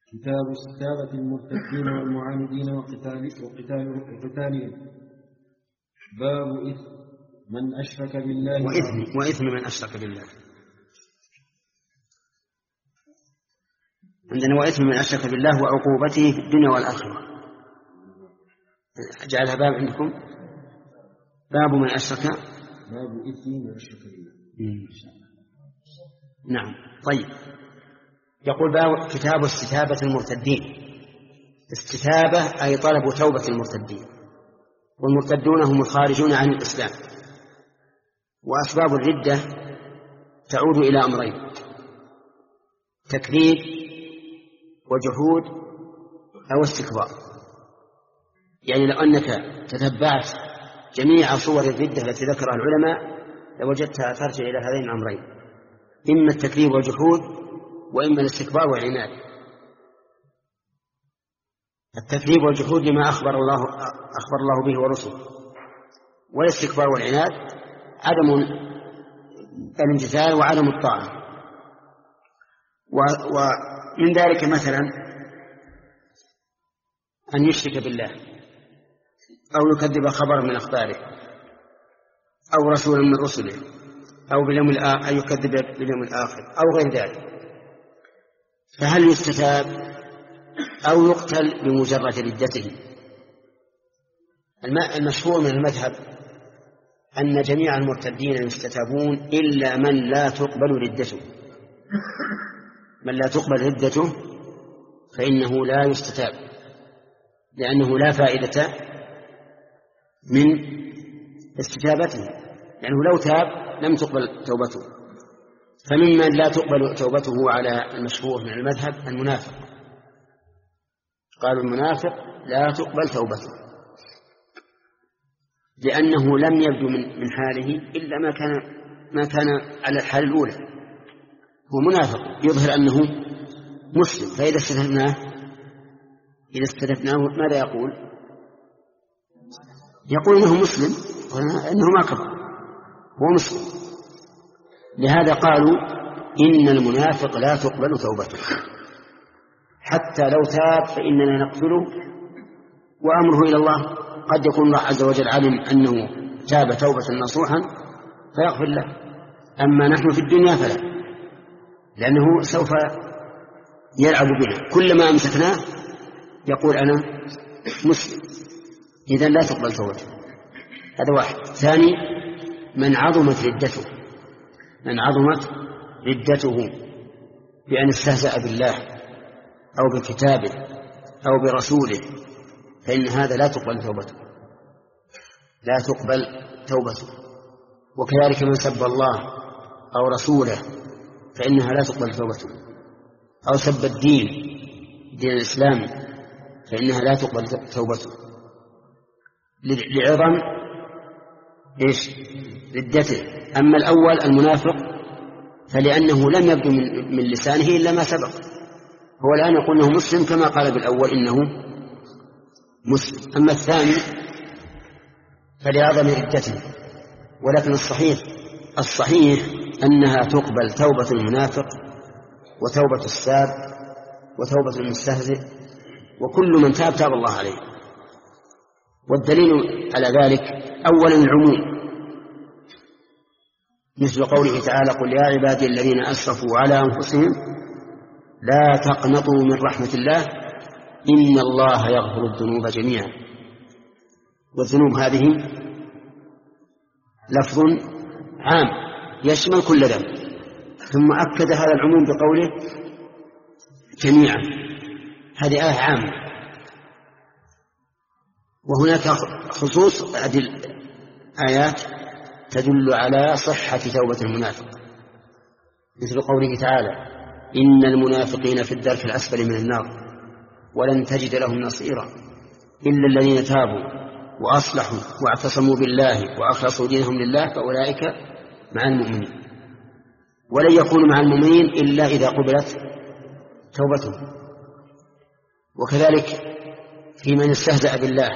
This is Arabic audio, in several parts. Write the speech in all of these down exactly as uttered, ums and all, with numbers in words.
كتاب استتابة المرتدين والمعاندين وقتال وقتال وقتالهم. باب إثم من أشرك بالله وإثم, وإثم من أشرك بالله. عندنا وإثم من أشرك بالله وعقوبته في الدنيا والآخرة. جعلها باب عندكم، باب من أشرك، باب إثم من أشرك بالله. نعم. طيب، يقول باب كتاب استتابة المرتدين. استتابة أي طلب توبة المرتدين، والمرتدون هم الخارجون عن الإسلام. وأسباب الردة تعود إلى أمرين: تكذيب وجحود أو استكبار. يعني لو أنك تتبعت جميع صور الردة التي ذكرها العلماء لوجدتها ترجع إلى هذين الأمرين: إما التكذيب والجحود، وإما الاستكبار والعناد. التكذيب والجحود لما أخبر الله أخبر الله به ورسله، والاستكبار والعناد عدم الامتثال وعدم الطاعة. ومن ذلك مثلا أن يشرك بالله، أو يكذب خبر من أخباره، أو رسولا من رسله، أو باليوم الآخر، أن يكذب باليوم الآخر، أو غير ذلك. فهل يستتاب أو يقتل بمجرد ردته؟ المشهور من المذهب أن جميع المرتدين يستتابون إلا من لا تقبل ردته. من لا تقبل ردته فإنه لا يستتاب، لأنه لا فائدة من استتابته، لأنه لو تاب لم تقبل توبته. فممن لا تقبل توبته على المشهور من المذهب المنافق. قالوا المنافق لا تقبل توبته، لأنه لم يبدو من حاله إلا ما كان ما كان على الحال الأولى. هو منافق يظهر أنه مسلم، فإذا استثناه إذا استثناه ماذا يقول؟ يقول أنه مسلم، أنه ما كفر، هو مسلم. لهذا قالوا إن المنافق لا تقبل توبته، حتى لو تاب فإننا نقتله وأمره إلى الله. قد يكون الله عز وجل علم أنه تاب توبة نصوحا فيغفر له، أما نحن في الدنيا فلا، لأنه سوف يلعب بنا. كلما أمسكناه يقول أنا مسلم، إذن لا تقبل توبته. هذا واحد. ثاني، من عظمت ردته، من عظمت ردته بأن استهزأ بالله أو بكتابه أو برسوله، فإن هذا لا تقبل توبته، لا تقبل توبته. وكذلك من سب الله أو رسوله فإنها لا تقبل توبته، أو سب الدين، دين الإسلام، فإنها لا تقبل توبته لعظم إيش؟ ردته. أما الأول المنافق فلأنه لم يبدو من, من لسانه إلا ما سبق، هو الآن يقول أنه مسلم كما قال بالأول إنه مسلم. أما الثاني فلعظم ردته. ولكن الصحيح الصحيح أنها تقبل توبة المنافق وتوبة الساب وتوبة المستهزئ، وكل من تاب تاب الله عليه. والدليل على ذلك أولا العموم، مثل قوله تعالى: قل يا عبادي الذين أسرفوا على أنفسهم لا تقنطوا من رحمة الله إن الله يغفر الذنوب جميعا. والذنوب هذه لفظ عام يشمل كل ذنب، ثم أكد هذا العموم بقوله جميعا. هذه آية عامة. وهناك خصوص هذه الآيات تدل على صحة توبة المنافق، مثل قوله تعالى: إن المنافقين في الدرك الأسفل من النار ولن تجد لهم نصيرا إلا الذين تابوا وأصلحوا واعتصموا بالله وأخلصوا دينهم لله فأولئك مع المؤمنين. ولن يكونوا مع المؤمنين إلا إذا قبلت توبتهم. وكذلك في من استهزأ بالله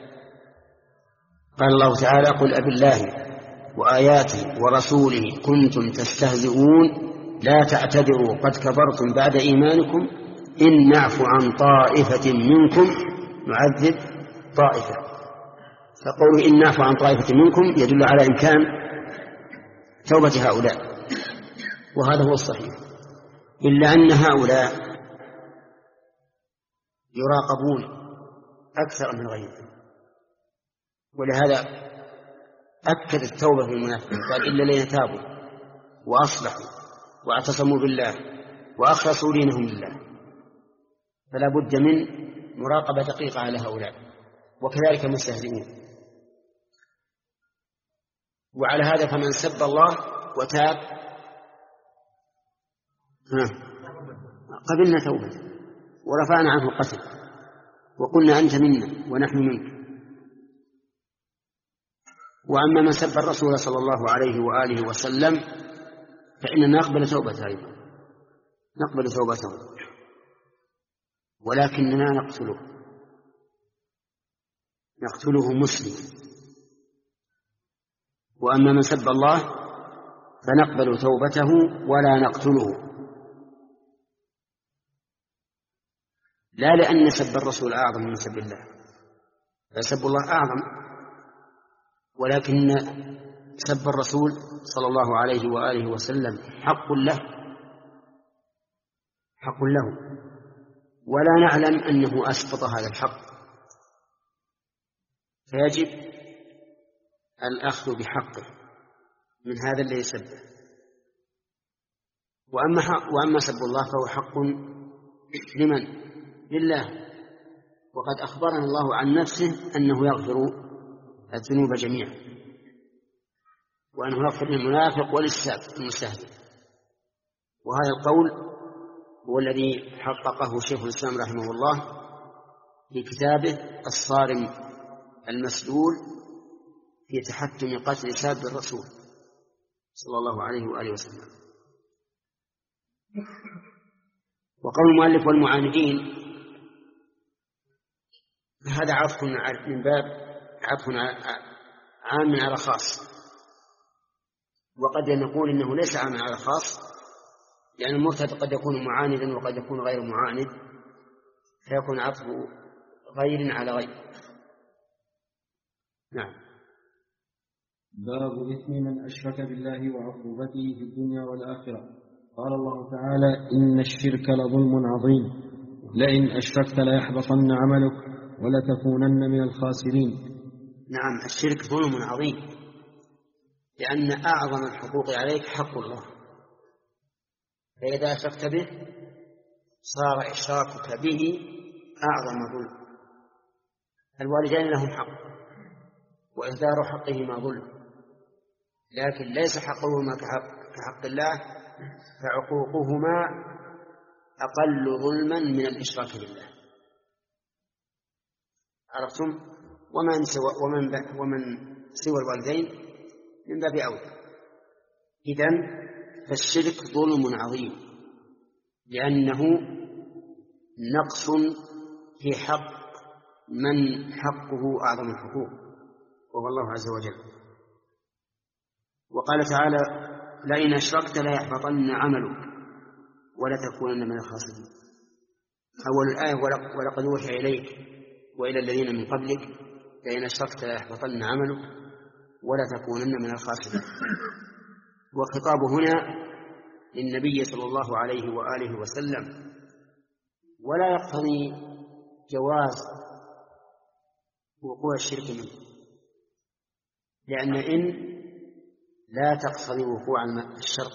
قال الله تعالى: قل أبالله وآياته ورسوله كنتم تستهزئون لا تعتذروا قد كفرتم بعد إيمانكم إن نعفو عن طائفة منكم نعذب طائفة. فقوله إن نعفو عن طائفة منكم يدل على إمكان توبة هؤلاء، وهذا هو الصحيح، إلا أن هؤلاء يراقبون أكثر من غيرهم، ولهذا أكد التوبة في المنافقين، قال إلا الذين تابوا وأصلحوا واعتصموا بالله وأخلصوا دينهم لله. فلا بد من مراقبة دقيقة على هؤلاء، وكذلك المستهزئين. وعلى هذا فمن سب الله وتاب قبلنا توبة ورفعنا عنه القتل وقلنا أنت منا ونحن منك. وأما من سب الرسول صلى الله عليه وآله وسلم فإننا نقبل توبته أيضا، نقبل توبته، ولكننا نقتله نقتله مسلم. وأما من سب الله فنقبل توبته ولا نقتله، لا لأن سب الرسول أعظم من سب الله، فسب الله أعظم، ولكن سب الرسول صلى الله عليه وآله وسلم حق له حق له ولا نعلم أنه أسقط هذا الحق، فيجب الأخذ بحقه من هذا الذي سبه. وأما, وأما سب الله فهو حق لمن؟ لله، وقد أخبرنا الله عن نفسه أنه يغفر الذنوب جميعا، وأنه يغفر للمنافق وللمستهزئ. وهذا القول هو الذي حققه شيخ الإسلام رحمه الله في كتابه الصارم المسلول في تحتم قتل ساب الرسول صلى الله عليه وآله وسلم. وقول المؤلف والمعاندين هذا عطف من باب عطف عام على خاص، وقد نقول إنه ليس عام على خاص، لأن المرتد قد يكون معاندا وقد يكون غير معاند، فيكون عطف غير على غير. نعم. باب إثم من أشرك بالله وعقوبته في الدنيا والآخرة. قال الله تعالى إن الشرك لظلم عظيم لئن أشركت ليحبطن عملك ولتكونن من الخاسرين. نعم، الشرك ظلم عظيم، لأن أعظم الحقوق عليك حق الله، فإذا أشركت به صار إشراكك به أعظم ظلم. الوالدين لهم حق وإهدار حقهما ظلم، لكن ليس حقهما كحق, كحق الله، فعقوقهما أقل ظلما من الإشراك بالله. عرفتم؟ ومن سوى, ومن, ومن سوى الوالدين من باب أولى. إذن فالشرك ظلم عظيم، لأنه نقص في حق من حقه أعظم الحقوق وهو الله عز وجل. وقال تعالى لئن أشركت ليحبطن عملك ولتكونن من الخاسرين. أول الآية ولقد أوحي إليك وإلى الذين من قبلك لئن أشركت ليحبطن عملك ولتكونن من الخاسرين. وخطاب هنا للنبي صلى الله عليه وآله وسلم، ولا يقتضي جواز وقوع الشرك منه، لأن إن لا تقتضي وقوع الشر،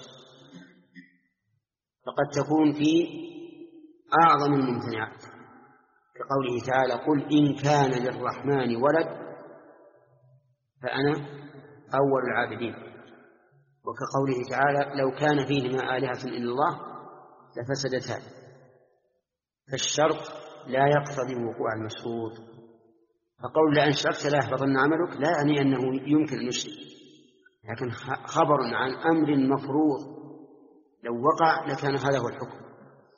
فقد تكون في أعظم الممتنعات، كقوله تعالى قل إن كان للرحمن ولد فأنا أول العابدين، وكقوله تعالى لو كان فيهما آلهة إلا الله لفسدتا. فالشرط لا يقتضي وقوع المشروط، فقول لئن أشركت ليحبطن عملك لا يعني أنه يمكن أن يشرك، لكن خبر عن أمر مفروض لو وقع لكان هذا هو الحكم،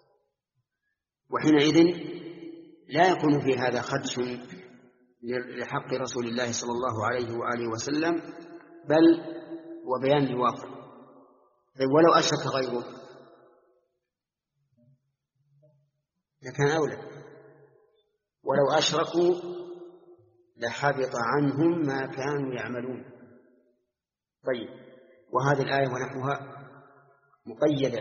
وحينئذ لا يكون في هذا خدش لحق رسول الله صلى الله عليه وآله وسلم، بل وبيان الواقع. ولو أشرك غيره لكان أولى، ولو أشركوا لحبط عنهم ما كانوا يعملون. طيب، وهذه الآية ونحوها مقيدة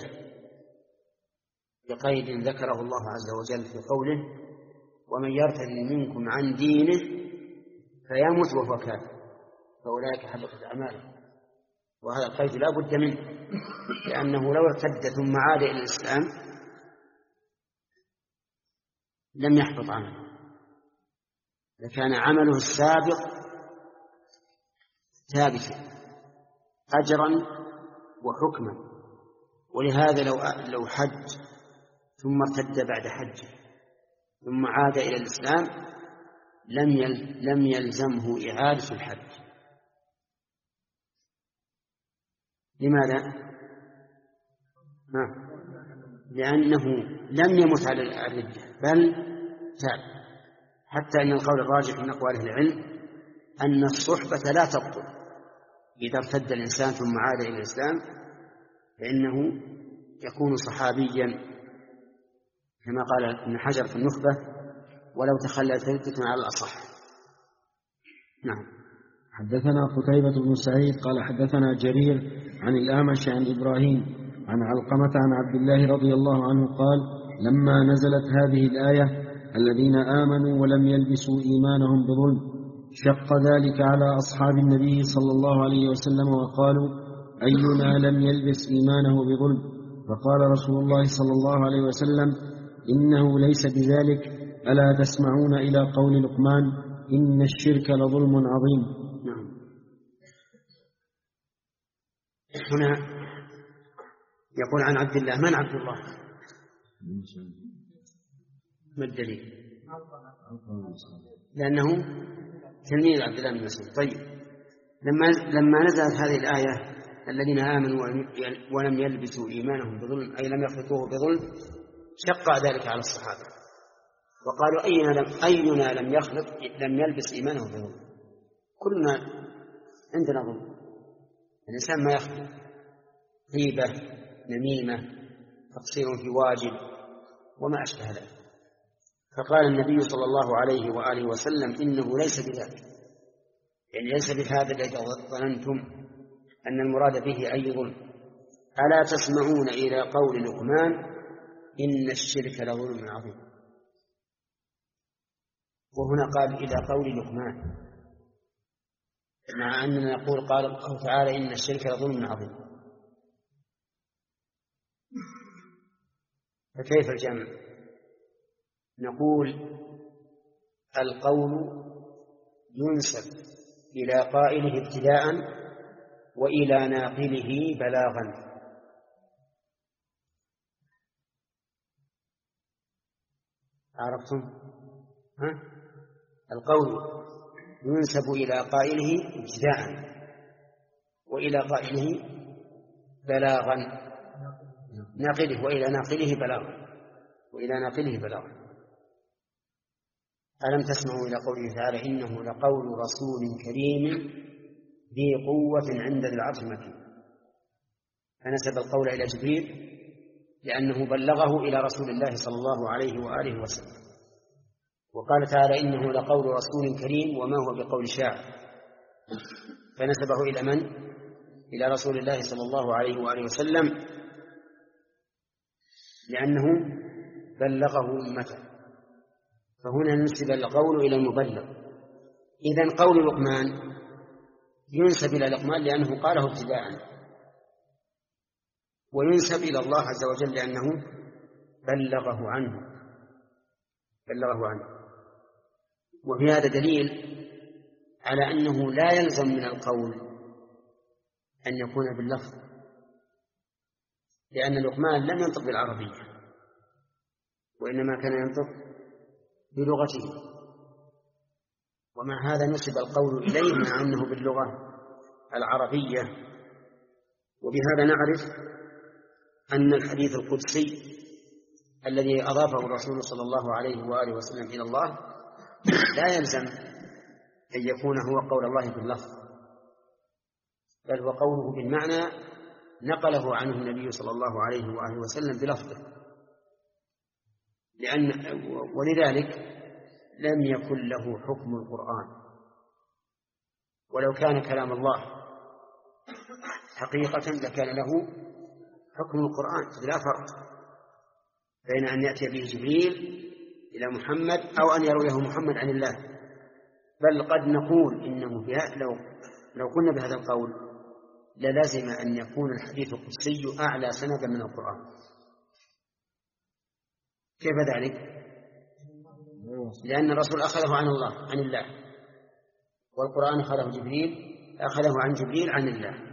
بقيد ذكره الله عز وجل في قوله: ومن يرتد منكم عن دينه فيمت وهو كافر فأولئك حبطت أعمالهم. وهذا القيد لا بد منه، لأنه لو ارتد ثم عاد إلى الإسلام لم يحبط عمله، لكان عمله السابق ثابتا أجرا وحكما. ولهذا لو لو حج ثم ارتد بعد حج ثم عاد إلى الإسلام لم لم يلزمه إعادة الحج. لماذا؟ ما؟ لأنه لم يمت على الردة بل تاب. حتى أن القول الراجح من أقوال العلم أن الصحبة لا تبطل إذا ارتد الإنسان ثم عاد إلى الإسلام، فإنه يكون صحابيا كما قال ابن حجر في النخبة: ولو تخلت ردة على الأصح. نعم. حدثنا قتيبة بن سعيد قال حدثنا جرير عن الأعمش عن إبراهيم عن علقمة عن عبد الله رضي الله عنه قال: لما نزلت هذه الآية: الذين آمنوا ولم يلبسوا إيمانهم بظلم، شق ذلك على أصحاب النبي صلى الله عليه وسلم وقالوا: أينا لم يلبس إيمانه بظلم؟ فقال رسول الله صلى الله عليه وسلم: إنه ليس بذلك، ألا تسمعون إلى قول لقمان: إن الشرك لظلم عظيم. نعم. هنا يقول عن عبد الله. من عبد الله؟ ما الدليل؟ لأنه تلميذ عبد الله بن مسعود. طيب، لما لما نزلت هذه الآية: الذين آمنوا ولم يلبسوا إيمانهم بظلم، أي لم يخلطوه بظلم، شق ذلك على الصحابة وقالوا: أينا لم, أينا لم يخلط لم يلبس إيمانه بظلم؟ كلنا عندنا ظلم، الإنسان ما يخلط، غيبة، نميمة، تقصير في واجب وما أشبه ذلك. فقال النبي صلى الله عليه وآله وسلم: إنه ليس بذلك، يعني ليس بهذا الذي ظننتم أن المراد به أي ظلم. ألا تسمعون إلى قول لقمان: إن الشرك لظلم عظيم. وهنا قال إلى قول لقمان، مع أننا نقول قال الله تعالى: إن الشرك لظلم عظيم، فكيف الجمع؟ نقول القول ينسب إلى قائله ابتداء وإلى ناقله بلاغا. عرفتم؟ ها؟ القول ينسب إلى قائله ابتداء وإلى قائله بلاغا، ناقله وإلى ناقله بلاغا وإلى ناقله بلاغا. ألم تسمعوا إلى قوله تعالى: إنه لقول رسول كريم ذي قوة عند ذي العرش مكين. فنسب القول إلى جبريل لأنه بلغه إلى رسول الله صلى الله عليه وآله وسلم. وقال تعالى: إنه لقول رسول كريم وما هو بقول شاعر، فنسبه إلى من؟ إلى رسول الله صلى الله عليه وآله وسلم، لأنه بلغه أمته. فهنا نسب القول إلى المبلغ. إذن قول لقمان ينسب إلى لقمان لأنه قاله ابتداء، وينسب إلى الله عز وجل لأنه بلغه عنه بلغه عنه. وفي هذا دليل على أنه لا يلزم من القول أن يكون باللفظ، لأن لقمان لم ينطق بالعربية وإنما كان ينطق بلغته، ومع هذا نسب القول إليه مع أنه باللغة العربية. وبهذا نعرف أن الحديث القدسي الذي أضافه الرسول صلى الله عليه وآله وسلم إلى الله لا يلزم أن يكون هو قول الله باللفظ، بل هو قوله بالمعنى نقله عنه النبي صلى الله عليه وآله وسلم بلفظه. لأن ولذلك لم يكن له حكم القرآن، ولو كان كلام الله حقيقة لكان له حكم القرآن. لا فرق بين أن يأتي به جبريل إلى محمد أو أن يرويه محمد عن الله، بل قد نقول إنه لو لو قلنا بهذا القول للازم أن يكون الحديث القدسي أعلى سندا من القرآن. كيف ذلك؟ لأن الرسول أخذه عن الله عن الله، والقرآن أخذه جبريل أخذه عن جبريل عن الله.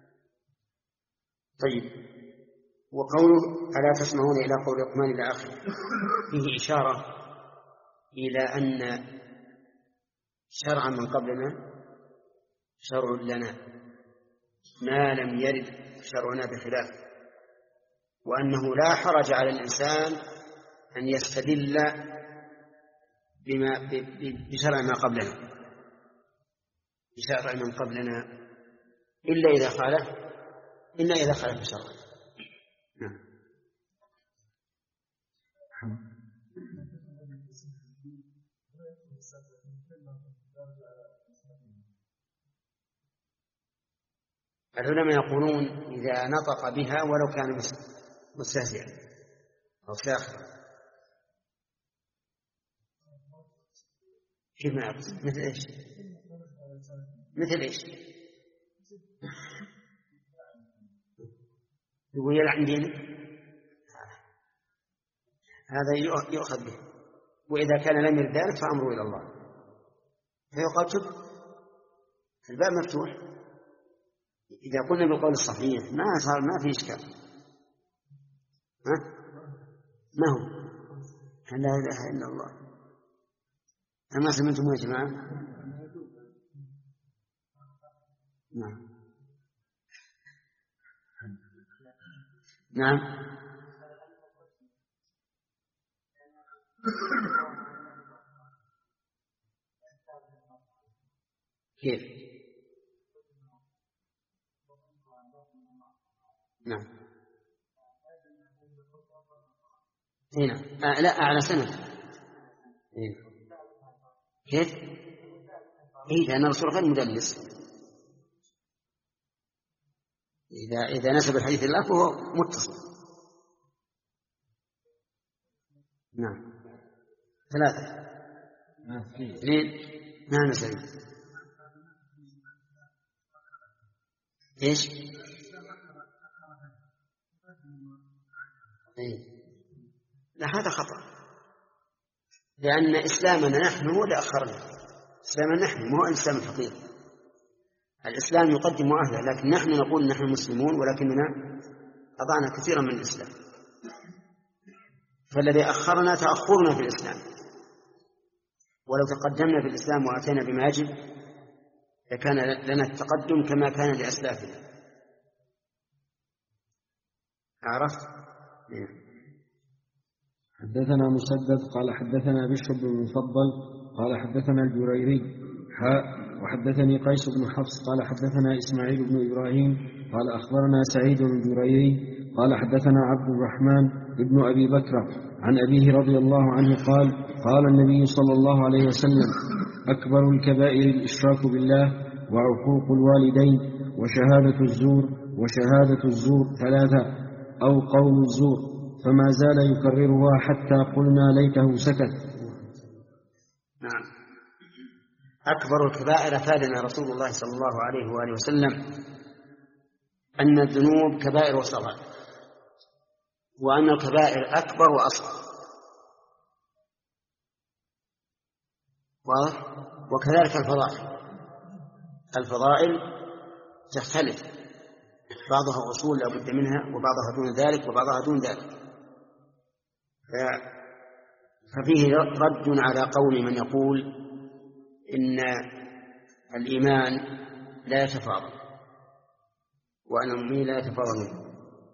طيب، وقوله ألا تسمعون إلى قول لقمان إلى آخره فيه إشارة إلى أن شرعا من قبلنا شرع لنا ما لم يرد شرعنا بخلافه، وأنه لا حرج على الإنسان أن يستدل بما بشرع ما قبلنا بشرع من قبلنا إلا إذا خالف إلا إذا خالف شرعا. نعم. العلماء يقولون إذا نطق بها ولو كان مستهزئا أو ساخرا. كيف ما أقصد؟ مثل إيش؟ مثل إيش؟ يقول يلعن دينك، هذا يؤخذ به، وإذا كان لم يرد ذلك فأمره إلى الله، فيقال شوف الباب مفتوح. إذا قلنا بالقول الصحيح ما صار ما في إشكال. ها؟ ما هو؟ لا إله إلا الله. أما سمعتم يا جماعة؟ نعم نعم. كيف؟ نعم. هنا آه لا أعلى سنة. هنا. كيف؟ إيه لأن الرسول غير مدلس. إذا إذا نسب الحديث الله فهو متصل. نعم. ثلاثة. اثنين. نعم سليم. إيش؟ إيه. لا هذا خطأ، لأن إسلامنا نحن هو اللي أخرنا. إسلامنا نحن مو الإسلام الفقير. الإسلام يقدم أهله، لكن نحن نقول نحن مسلمون ولكننا أضعنا كثيرا من الإسلام. فالذي أخرنا تأخرنا في الإسلام، ولو تقدمنا في الإسلام وأتينا بما يجب لكان لنا التقدم كما كان لأسلافنا. عرفت؟ حدثنا مسدد قال حدثنا بشر بن المفضل قال حدثنا الجريري حاء وحدثني قيس بن حفص قال حدثنا إسماعيل بن إبراهيم قال أخبرنا سعيد الجريري قال حدثنا عبد الرحمن ابن أبي بكر عن أبيه رضي الله عنه قال قال النبي صلى الله عليه وسلم أكبر الكبائر الإشراك بالله وعقوق الوالدين وشهادة الزور وشهادة الزور ثلاثة أو قول الزور، فما زال يكررها حتى قلنا ليته سكت. نعم. أكبر الكبائر أفادنا رسول الله صلى الله عليه وآله وسلم أن الذنوب كبائر وصغائر، وأن الكبائر أكبر وأصغر، وكذلك الفضائل. الفضائل تختلف، بعضها أصول لا بد منها وبعضها دون ذلك وبعضها دون ذلك. ففيه رد على قول من يقول إن الإيمان لا يتفاضل وأن المؤمنين لا يتفاضلون،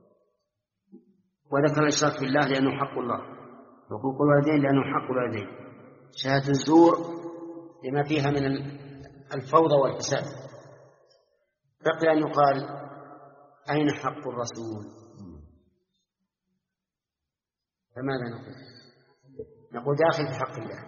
وذكر الإشراك بالله لأنه حق الله، وحقوق الوالدين لأنه حق الوالدين، شهادة الزور لما فيها من الفوضى والفساد. بقي أن يقال أين حق الرسول؟ فماذا نقول؟ نقول داخل في حق الله.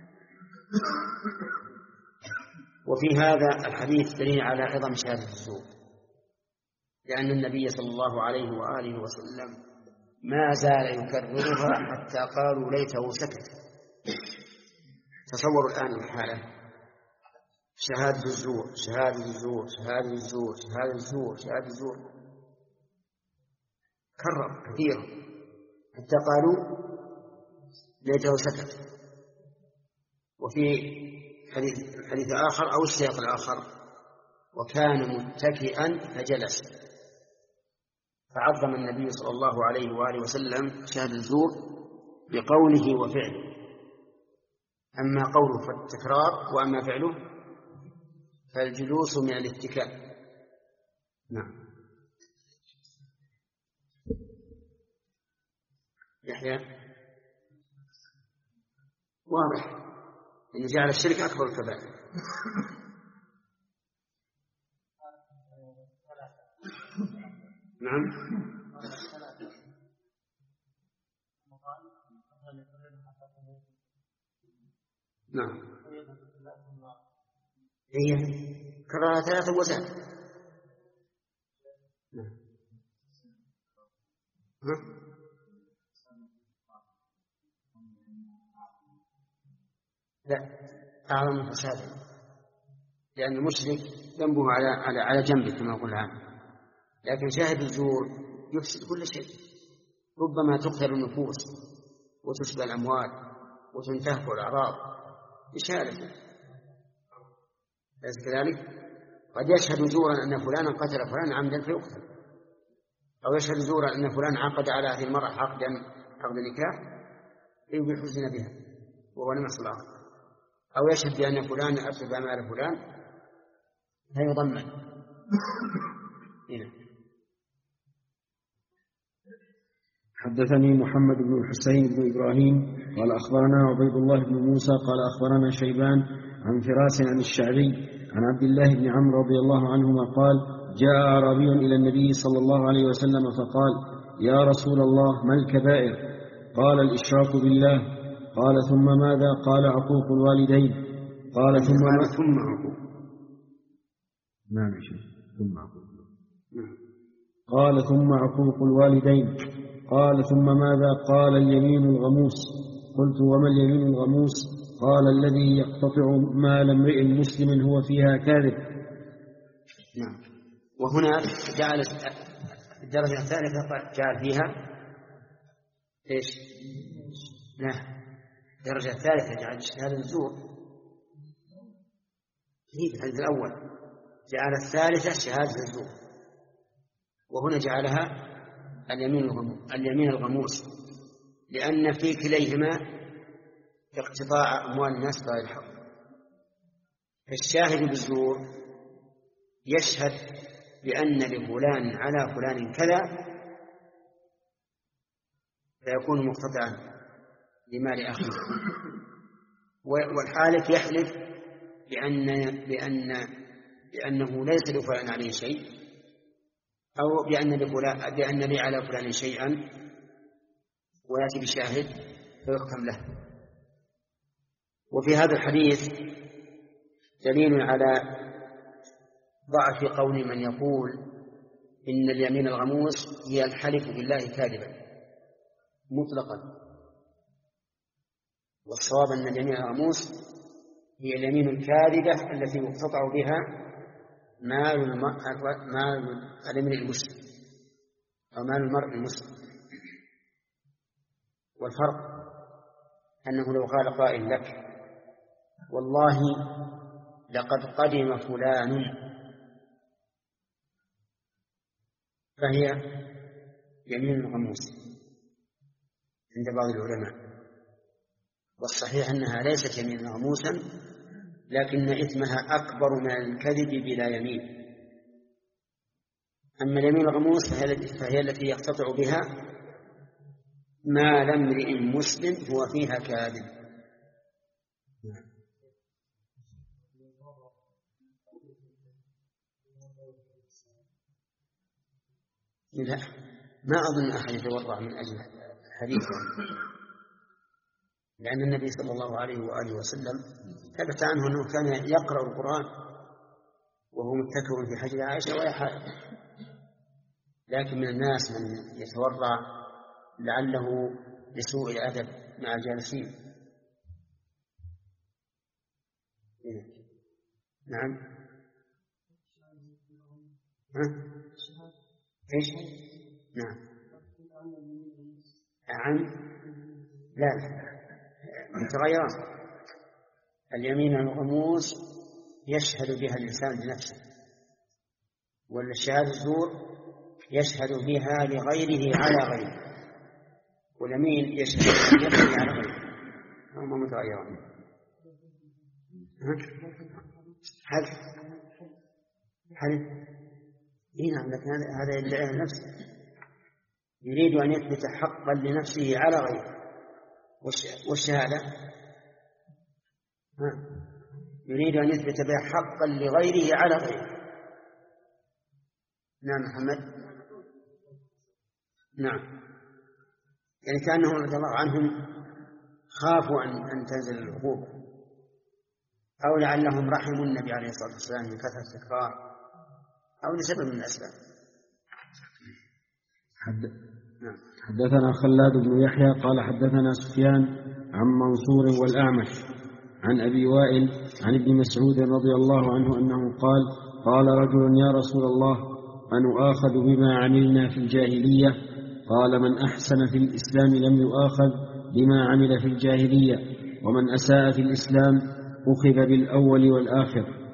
وفي هذا الحديث دليل على عظم شهادة الزور، لأن النبي صلى الله عليه وآله وسلم ما زال يكررها حتى قالوا ليته سكت. تصوروا الآن الحالة: شهادة الزور، شهادة الزور، شهادة الزور، شهادة الزور، شهادة الزور، كرر كثيرا حتى قالوا ليته سكت. وفي حديث, حديث آخر أو السياق الآخر: وكان متكئا فجلس. فعظم النبي صلى الله عليه وآله وسلم شهادة الزور بقوله وفعله. أما قوله فالتكرار، وأما فعله فالجلوس من الاتكاء. نعم. يحيى واضح إن جعل الشرك أكبر الكبائر. نعم. نعم. هي كررها ثلاثة وزاد. نعم. لا، أعظم فسادا، لأن المشرك ذنبه على على على جنبه كما قلنا عنه، لكن شاهد الزور يفسد كل شيء. ربما تقتل النفوس وتسبى الأموال وتنتهك الأعراض بشهادته، أليس كذلك؟ قد يشهد زورا أن فلانا قتل فلانا عمدا فيقتل، أو يشهد زورا أن فلان عقد على هذه المرأة عقدا عقد نكاح فيبيح الزنا بها وهو لم يحصل عقد، أو يشهد بأن فلان أفسد مال فلان فيضمن. هنا حدثني محمد بن الحسين بن إبراهيم قال أخبرنا عبيد الله بن موسى قال أخبرنا شيبان عن فراس عن الشعبي عن عبد الله بن عمرو رضي الله عنهما قال: جاء أعرابي إلى النبي صلى الله عليه وسلم فقال: يا رسول الله، ما الكبائر؟ قال: الإشراك بالله. قال: ثم ماذا؟ قال: عقوق الوالدين. قال: ثم ما ثم عقوق نعم ثم عقوق قال: ثم عقوق الوالدين. قال: ثم ماذا؟ قال: اليمين الغموس. قلت: وما اليمين الغموس؟ قال: الذي يقتطع مال امرئ مسلم هو فيها كاذب. نعم. وهنا جعل الدرجة الثالثة جعل فيها ايش؟ لا، الدرجة الثالثة جعل شهادة الزور في الحديث الأول، جعل الثالثة شهادة الزور، وهنا جعلها اليمين الغموس. اليمين الغموس لأن في كليهما اقتطاع أموال الناس بغير الحق. فالشاهد بالزور يشهد بأن لفلان على فلان كذا فيكون مقتطعا لمال أخيه، والحالف يحلف بأن بأن بأنه ليس لفلان عليه شيء، أو بأن لفلان بأن لي على فلان شيئا، ويأتي بشاهد فيحكم له. وفي هذا الحديث دليل على ضعف قول من يقول إن اليمين الغموس هي الحلف بالله كاذبا مطلقا، والصواب أن اليمين الغموس هي اليمين الكاذبة التي يقتطع بها مال مال الامرئ المسلم أو مال المرء المسلم. والفرق أنه لو قال قائل لك: والله لقد قدم فلان، فهي يمين غموس عند بعض العلماء، والصحيح أنها ليست يمين غموسا، لكن إثمها أكبر من الكذب بلا يمين. أما اليمين الغموس فهي التي يقتطع بها مال امرئ مسلم هو فيها كاذب. لا، ما أظن أحد يتورع من أجل حديثه. لأن النبي صلى الله عليه وآله وسلم ثبت عنه أنه كان يقرأ القرآن وهو متكئ في حجر عائشة وهي حائض. لكن من الناس من يتورع لعله لسوء الأدب مع الجالسين. نعم. ها؟ إيش؟ نعم. عن لا لا متغيران. اليمين الغموس يشهد بها الإنسان لنفسه، والشهادة الزور يشهد بها لغيره على غيره، واليمين يشهد بها لنفسه على غيره. هما متغيران. هل هل إيه نعم، لكن هذا يدعي نفسه، يريد أن يثبت حقا لنفسه على غيره. والشهادة ها يريد أن يثبت بها حقا لغيره على غيره. نعم محمد. نعم، يعني كأنهم رضي الله عنهم خافوا أن أن تنزل العقوبة، أو لعلهم رحموا النبي عليه الصلاة والسلام من كثرة التكرار، أو لسبب من الأسباب. حد... نعم. حدثنا خلاد بن يحيى قال حدثنا سفيان عن منصور والأعمش عن أبي وائل عن ابن مسعود رضي الله عنه أنه قال قال رجل يا رسول الله أنؤاخذ بما عملنا في الجاهلية؟ قال من أحسن في الإسلام لم يؤاخذ بما عمل في الجاهلية، ومن أساء في الإسلام أخذ بالأول والآخر.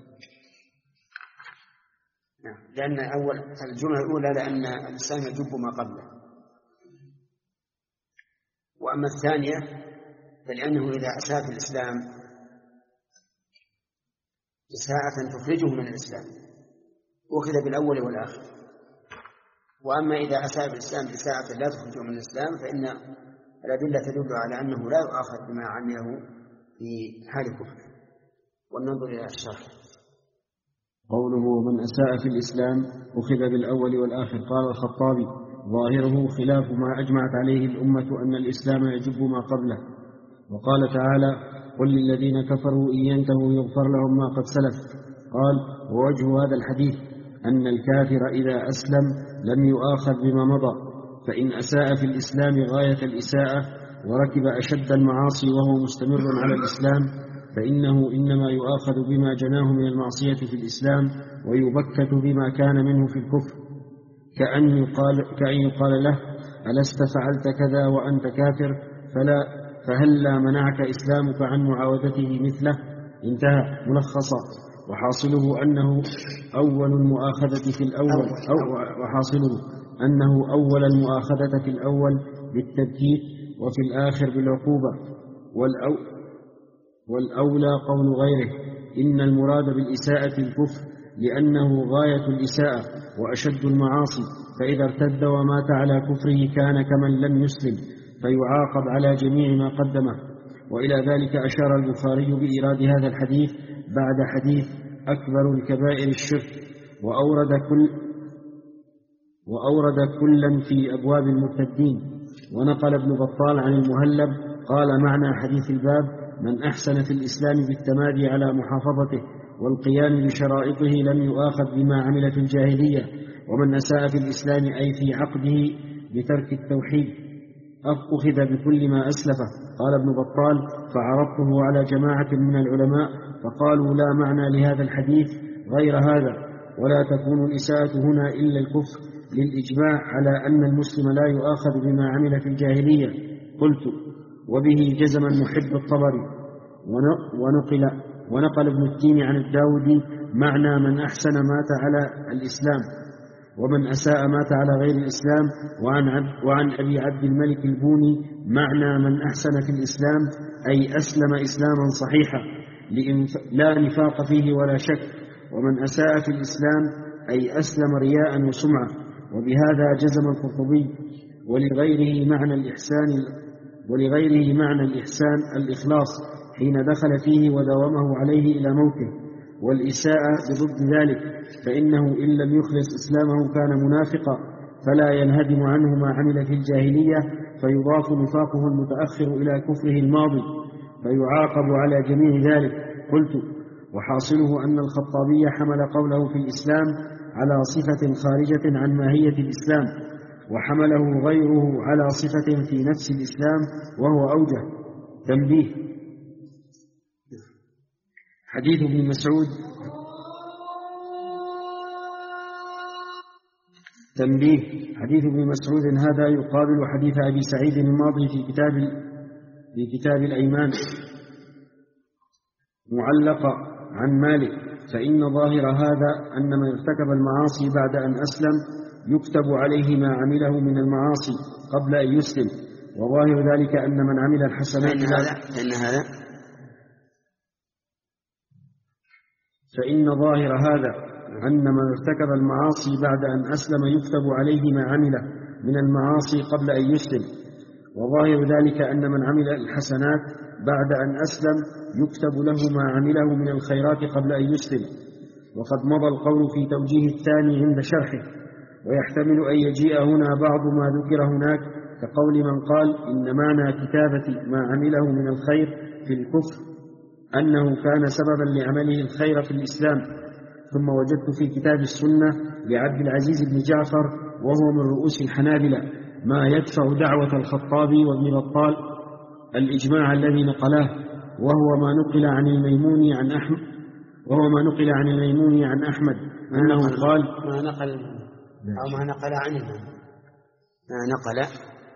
لأن أول الجملة الأولى لأن الإسلام يجب ما قبله، وأما الثانية فلأنه إذا أساء في الإسلام إساءة تخرجه من الإسلام أخذ بالأول والآخر، وأما إذا أساء في الإسلام إساءة لا تخرجه من الإسلام فإن الأدلة تدل على أنه لا يؤاخذ بما عمله في حال كفره. وننظر إلى الشرح. قوله من أساء في الإسلام أخذ بالأول والآخر. قال الخطابي ظاهره خلاف ما أجمعت عليه الأمة أن الإسلام يجب ما قبله. وقال تعالى قل للذين كفروا إن ينتهوا يغفر لهم ما قد سلف. قال ووجه هذا الحديث أن الكافر إذا أسلم لم يؤاخذ بما مضى، فإن أساء في الإسلام غاية الإساءة وركب أشد المعاصي وهو مستمر على الإسلام فإنه إنما يؤاخذ بما جناه من المعصية في الإسلام ويبكت بما كان منه في الكفر، كأن يقال, كأن يقال له ألست فعلت كذا وأنت كافر فلا فهلا منعك إسلامك عن معاودته مثله. انتهى. ملخصا وحاصله أنه أول المؤاخذة في الأول أو وحاصله أنه أول المؤاخذة في الأول بالتبكيت وفي الآخر بالعقوبة. والأو والأولى قول غيره إن المراد بالإساءة الكفر لأنه غاية الإساءة وأشد المعاصي، فإذا ارتد ومات على كفره كان كمن لم يسلم فيعاقب على جميع ما قدمه. وإلى ذلك أشار البخاري بإيراد هذا الحديث بعد حديث أكبر الكبائر الشرك، وأورد كل وأورد كلا في أبواب المرتدين. ونقل ابن بطال عن المهلب قال معنى حديث الباب من أحسن في الإسلام بالتمادي على محافظته والقيام بشرائطه لم يؤاخذ بما عمل في الجاهلية، ومن أساء في الإسلام أي في عقده بترك التوحيد أخذ بكل ما أسلفه. قال ابن بطال فعرضته على جماعة من العلماء فقالوا لا معنى لهذا الحديث غير هذا، ولا تكون الإساءة هنا إلا الكفر للإجماع على أن المسلم لا يؤاخذ بما عمل في الجاهلية. قلت وبه جزم المحب الطبري. ونقل, ونقل ابن التين عن الداودي معنى من أحسن مات على الإسلام، ومن أساء مات على غير الإسلام. وعن, عبد وعن أبي عبد الملك البوني معنى من أحسن في الإسلام أي أسلم إسلاما صحيحا لا نفاق فيه ولا شك، ومن أساء في الإسلام أي أسلم رياء وسمعة. وبهذا جزم القرطبي. ولغيره معنى الإحسان ولغيره معنى الإحسان الإخلاص حين دخل فيه ودوامه عليه إلى موته، والإساءة بضد ذلك، فإنه إن لم يخلص إسلامه كان منافقا فلا ينهدم عنه ما عمل في الجاهلية فيضاف نفاقه المتأخر إلى كفره الماضي فيعاقب على جميع ذلك. قلت: وحاصله أن الخطابي حمل قوله في الإسلام على صفة خارجة عن ماهية الإسلام، وحمله غيره على صفة في نفس الإسلام وهو أوجه. تنبيه: حديث ابن مسعود تنبيه حديث ابن مسعود هذا يقابل حديث أبي سعيد الماضي في كتاب في كتاب الأيمان معلق عن مالك، فإن ظاهر هذا أن من ارتكب المعاصي بعد أن أسلم يكتب عليه ما عمله من المعاصي قبل أن يسلم، وظاهر ذلك أن من عمل الحسنات فإن هذا فإن هذا فإن ظاهر هذا أن من ارتكب المعاصي بعد أن أسلم يكتب عليه ما عمله من المعاصي قبل أن يسلم، وظاهر ذلك أن من عمل الحسنات بعد أن أسلم يكتب له ما عمله من الخيرات قبل أن يسلم. وقد مضى القول في توجيه الثاني عند شرحه، ويحتمل أن يجيء هنا بعض ما ذكر هناك، كقول من قال إن معنى كتابة ما عمله من الخير في الكفر أنه كان سببا لعمله الخير في الإسلام. ثم وجدت في كتاب السنة لعبد العزيز بن جعفر وهو من رؤوس الحنابلة ما يدفع دعوة الخطابي وابن بطال الإجماع الذي نقلاه، وهو ما نقل عن الميمون عن أحمد وهو ما نقل عن الميمون عن أحمد أنه قال ما نقل أو ما نقل عن الميمون ما نقل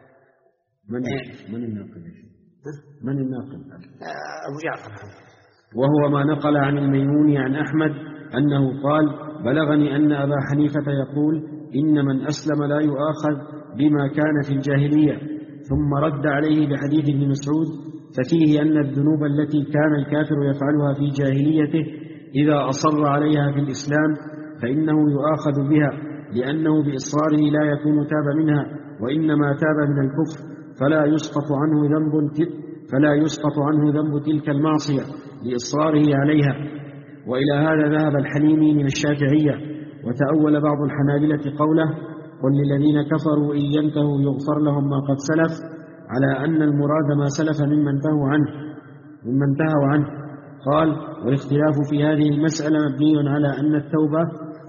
من من الناقل من الناقل أبو جعفر، وهو ما نقل عن الميمون عن أحمد أنه قال: بلغني أن أبا حنيفة يقول إن من أسلم لا يؤاخذ بما كان في الجاهلية. ثم رد عليه بحديث ابن مسعود ففيه أن الذنوب التي كان الكافر يفعلها في جاهليته إذا أصر عليها في الإسلام فإنه يؤاخذ بها، لأنه بإصراره لا يكون تاب منها، وإنما تاب من الكفر فلا يسقط عنه ذنب فلا يسقط عنه ذنب تلك المعصية لإصراره عليها. وإلى هذا ذهب الحليمي من الشافعية. وتأول بعض الحنابلة قوله: قل للذين كفروا إن ينتهوا يغفر لهم ما قد سلف، على أن المراد ما سلف ممن انتهوا عنه ممن انتهوا عنه. قال: والاختلاف في هذه المسألة مبني على أن التوبة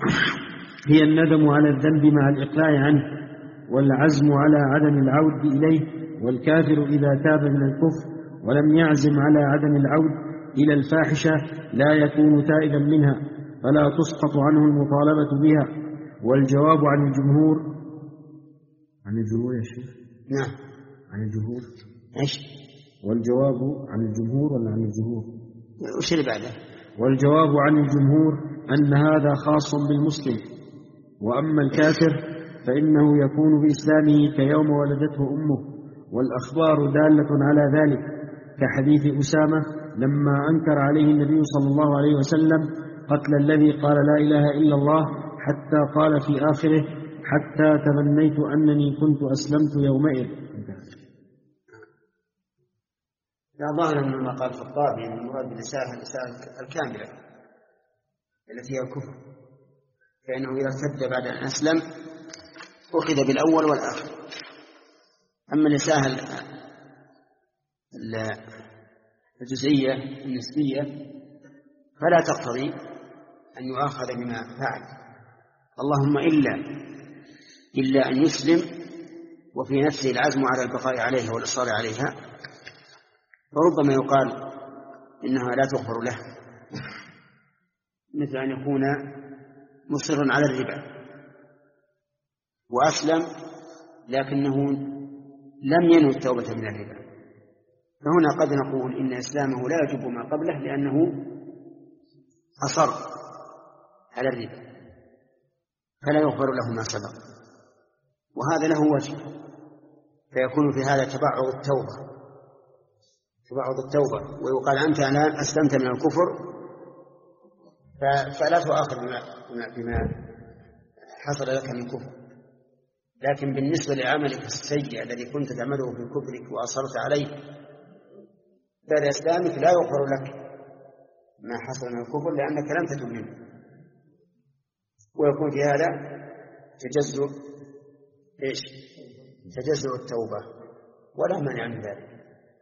هي الندم على الذنب مع الإقلاع عنه والعزم على عدم العود إليه، والكافر إذا تاب من الكفر ولم يعزم على عدم العود إلى الفاحشة لا يكون تائبا منها، فلا تسقط عنه المطالبة بها. والجواب عن الجمهور عن الجمهور يا شيخ نعم عن الجمهور إيش والجواب عن الجمهور ولا عن الجمهور وش اللي بعده؟ والجواب عن الجمهور أن هذا خاص بالمسلم، وأما الكافر فإنه يكون بإسلامه كيوم ولدته أمه، والأخبار دالة على ذلك، كحديث أسامة لما أنكر عليه النبي صلى الله عليه وسلم قتل الذي قال لا إله إلا الله حتى قال في آخره: حتى تمنيت أنني كنت أسلمت يومئذ. لا ظاهر من ما قال الخطابي أن المراد بالإساءة الإساءة الكاملة التي هي الكفر، فإنه إذا ارتد بعد أن أسلم أخذ بالأول والآخر. أما الإساءة الجزئية النسبية فلا تقتضي أن يؤاخذ بما فعل، اللهم إلا إلا أن يسلم وفي نفسه العزم على البقاء عليها والإصرار عليها، فربما يقال إنها لا تغفر له، مثل أن يكون مصر على الربا وأسلم لكنه لم ينوي التوبة من الربا، فهنا قد نقول إن إسلامه لا يجب ما قبله لأنه أصر على الربا فلا يغفر له ما سبق، وهذا له وجه، فيكون في هذا تبعض التوبة تبعض التوبة ويقال أنت الآن أسلمت من الكفر فلا تؤاخذ بما حصل لك من كفر، لكن بالنسبة لعملك السيء الذي كنت تعمله في كفرك وأصرت عليه بعد إسلامك لا يغفر لك ما حصل من الكفر لأنك لم تتب منه، ويكون في هذا تجزؤ إيش؟ تجزؤ التوبة. ولا مانع من ذلك.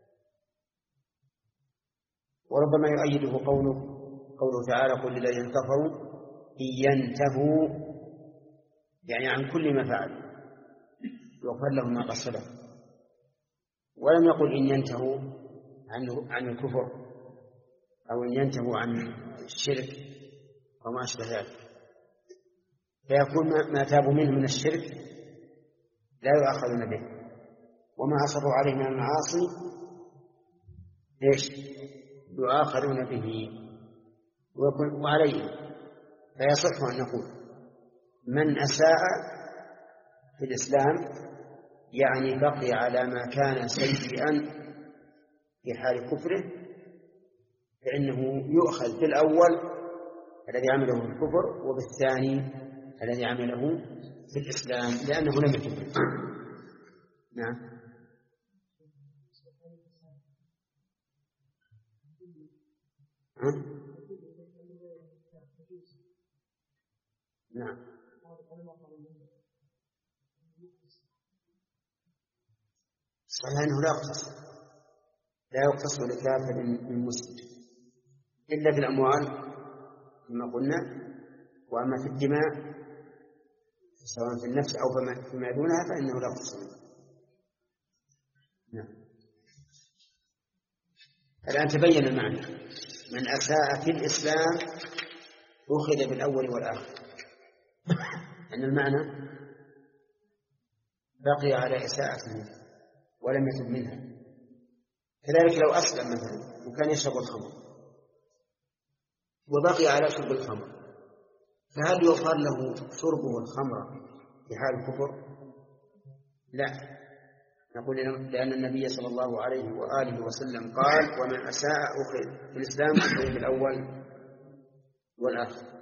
وربما يؤيده قوله قوله تعالى: قل للذين كفروا إن ينتهوا، يعني عن كل ما فعلوا يغفر لهم ما قد سلف. ولم يقل إن ينتهوا عن عن الكفر أو إن ينتهوا عن الشرك أو ما أشبه ذلك، فيكون ما تابوا منه من الشرك لا يؤاخذون به، وما أصروا عليه من المعاصي ليش يؤاخذون به وعليه. فيصح أن نقول من أساء في الإسلام يعني بقي على ما كان سيئا في حال كفره، فإنه يؤخذ بالأول الذي عمله في الكفر وبالثاني الذي عمله في الإسلام لأنه لم يكفر. نعم. ها؟ نعم. صحيح أنه لا يقتص لا يقتص لكافر من مسلم إلا في الأموال كما قلنا، وأما في الدماء سواء في النفس أو فيما دونها فإنه لا يقتص. نعم. الآن تبين المعنى: من أساء في الإسلام أخذ بالأول والآخر، أن المعنى بقي على إساءته ولم يتب منها. كذلك لو أسلم مثلا وكان يشرب الخمر وبقي على شرب الخمر، فهل يغفر له شربه الخمر في حال الكفر؟ لا، نقول لأن النبي صلى الله عليه وآله وسلم قال: ومن أساء أخذ في الإسلام أخذ بالأول والآخر.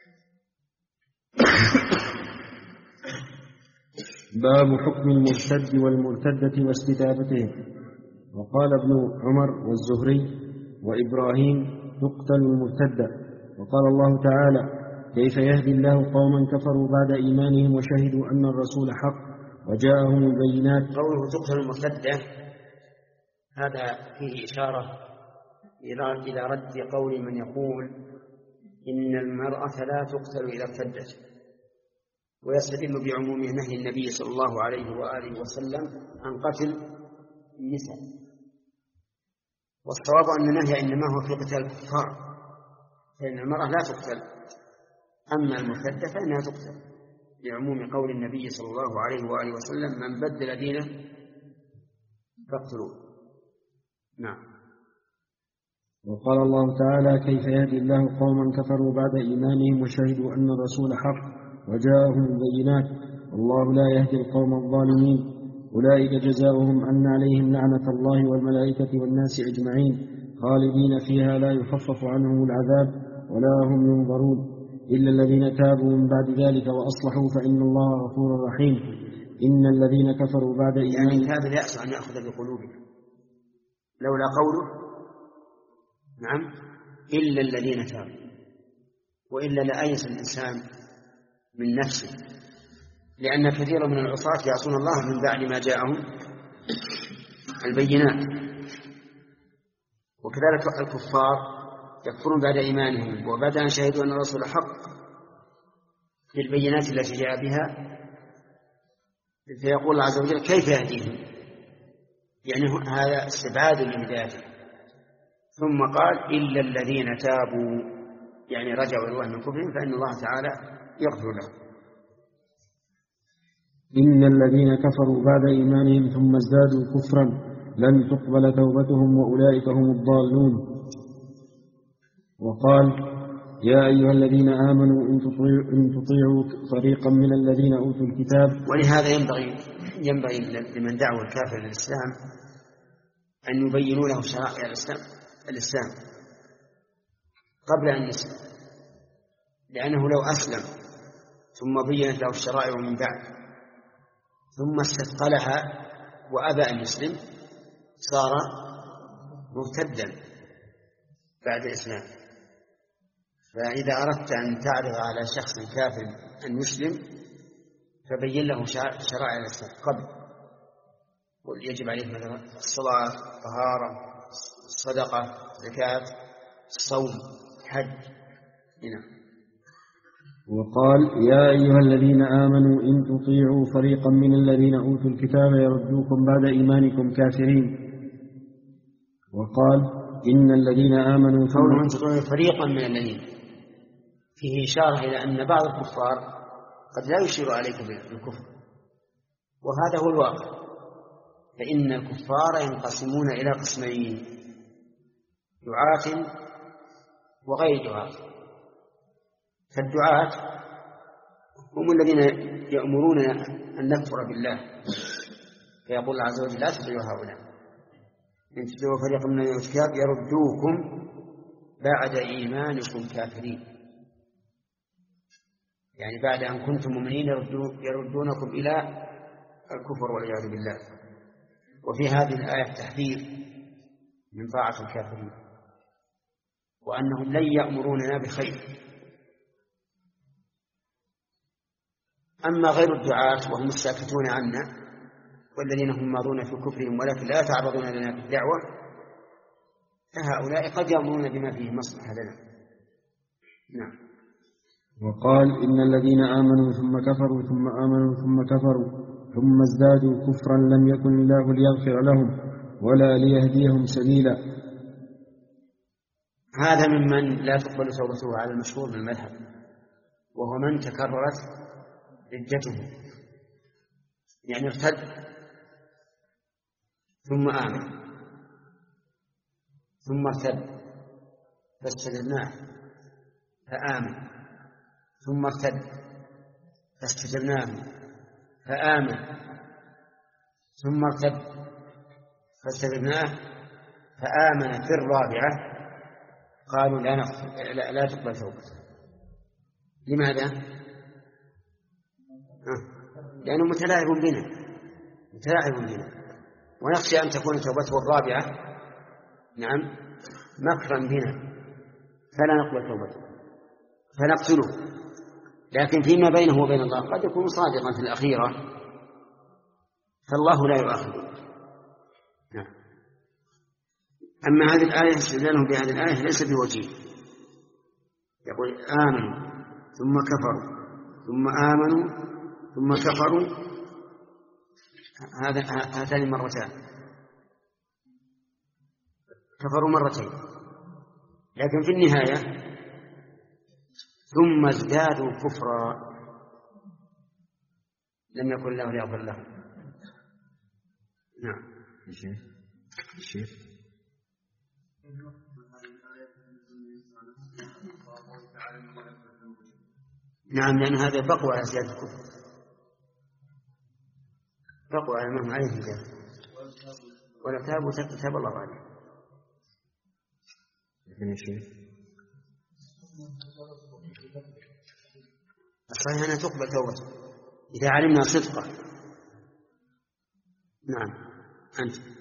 باب حكم المرتد والمرتدة واستتابته. وقال ابن عمر والزهري وإبراهيم: تقتل المرتدة. وقال الله تعالى: كيف يهدي الله قوما كفروا بعد إيمانهم وشهدوا أن الرسول حق وجاءهم البينات. قوله تقتل المرتدة هذا فيه إشارة إلى رد قول من يقول إن المرأة لا تقتل إذا ارتدت، ويستدل بعموم نهي النبي صلى الله عليه وآله وسلم عن قتل النساء. والصواب أن النهي إنما هو في قتال الكفار، فإن المرأة لا تقتل، أما المرتدة فإنها تقتل لعموم قول النبي صلى الله عليه وآله وسلم: من بدل دينه فاقتلوه. نعم. وقال الله تعالى: كيف يهدي الله قوما كفروا بعد إيمانهم وشهدوا أن الرسول حق وجاءهم البينات والله لا يهدي القوم الظالمين. أولئك جزاؤهم أن عليهم لعنة الله والملائكة والناس أجمعين خالدين فيها لا يخفف عنهم العذاب ولا هم ينظرون إلا الذين تابوا من بعد ذلك وأصلحوا فإن الله غفور رحيم. إن الذين كفروا بعد إيمانهم يعني هذا يأس أن يأخذ بقلوبهم لولا قوله نعم إلا الذين تابوا، وإلا لأيس الإنسان من نفسه، لأن كثيرا من العصاة يعصون الله من بعد ما جاءهم البينات، وكذلك الكفار يكفرون بعد إيمانهم وبعد أن شهدوا أن الرسول حق بالبينات التي جاء بها، فيقول الله عز وجل: كيف يهديهم؟ يعني هذا استبعاد لهدايته. ثم قال: إلا الذين تابوا، يعني رجعوا إلى الله من كفرهم فإن الله تعالى يغفر لهم. إن الذين كفروا بعد إيمانهم ثم ازدادوا كفرا لن تقبل توبتهم وأولئك هم الضالون. وقال: يا أيها الذين آمنوا إن تطيعوا, إن تطيعوا فريقا من الذين أوتوا الكتاب. ولهذا ينبغي ينبغي لمن دعوا الكافر للإسلام أن يبينوا له شرائع الإسلام الإسلام قبل أن يسلم، لأنه لو أسلم ثم بينت له الشرائع من بعد ثم استثقلها وأبى أن يسلم صار مرتدا بعد الإسلام. فإذا أردت أن تعرض على شخص كافر أن يسلم فبين له شرائع الإسلام قبل، يجب عليه مثلا الصلاة، طهارة، الصدقة، زكاة، الصوم، حج. هنا وقال يا أيها الذين آمنوا إن تطيعوا فريقا من الذين أوتوا الكتاب يردوكم بعد إيمانكم كافرين. وقال إن الذين آمنوا قوله إن تطيعوا فريقا من الذين فيه إشارة إلى أن بعض الكفار قد لا يشير عليك بالكفر، وهذا هو الواقع، فإن الكفار ينقسمون إلى قسمين: دعاة وغير دعاة. فالدعاة هم الذين يأمرون أن نكفر بالله، فيقول الله عز وجل لا تطيعوا هؤلاء، إن تطيعوا فريقا من الكتاب يردوكم بعد إيمانكم كافرين، يعني بعد أن كنتم مؤمنين يردونكم إلى الكفر والعياذ بالله. وفي هذه الآية تحذير من طاعة الكافرين، وأنهم لن يأمروننا بخير. أما غير الدعاة وهم الساكتون عنا والذين هم ماضون في كفرهم ولكن لا يتعرضون لنا بالدعوة، فهؤلاء قد يأمرون بما فيه مصلحة لنا. نعم. وقال إن الذين آمنوا ثم كفروا ثم آمنوا ثم كفروا ثم ازدادوا كفرا لم يكن الله ليغفر لهم ولا ليهديهم سبيلا. هذا ممن لا تقبل توبته على المشهور من المذهب، وهو من تكررت ردته، يعني ارتد ثم آمن ثم ارتد فاستجبناه فآمن ثم ارتد فاستجبناه فآمن ثم ارتد فاستجبناه فآمن في الرابعة قالوا لا, لا, لا تقبل توبته. لماذا؟ لأنه متلاعب بنا متلاعب بنا ونخشى أن تكون توبته الرابعة نعم مكرا بنا فلا نقبل توبته فنقتله. لكن فيما بينه وبين الله قد يكون صادقا في الأخيرة فالله لا يؤاخذه. نعم. أما هذه الآية استدلالهم بهذه الآية ليس بوجيه، يقول آمنوا ثم كفروا ثم آمنوا ثم كفروا، هذا هاتان مرتان، كفروا مرتين، لكن في النهاية ثم ازدادوا كفرا لم يكن الله ليغفر لهم. نعم. الشيخ نعم، لأن هذا بقوا على زيادة الكفر، بقوا على ما هم عليه زيادة، ولا تابوا تاب الله عليه. الصحيح أنها تقبل توبته إذا علمنا صدقه. نعم. أنت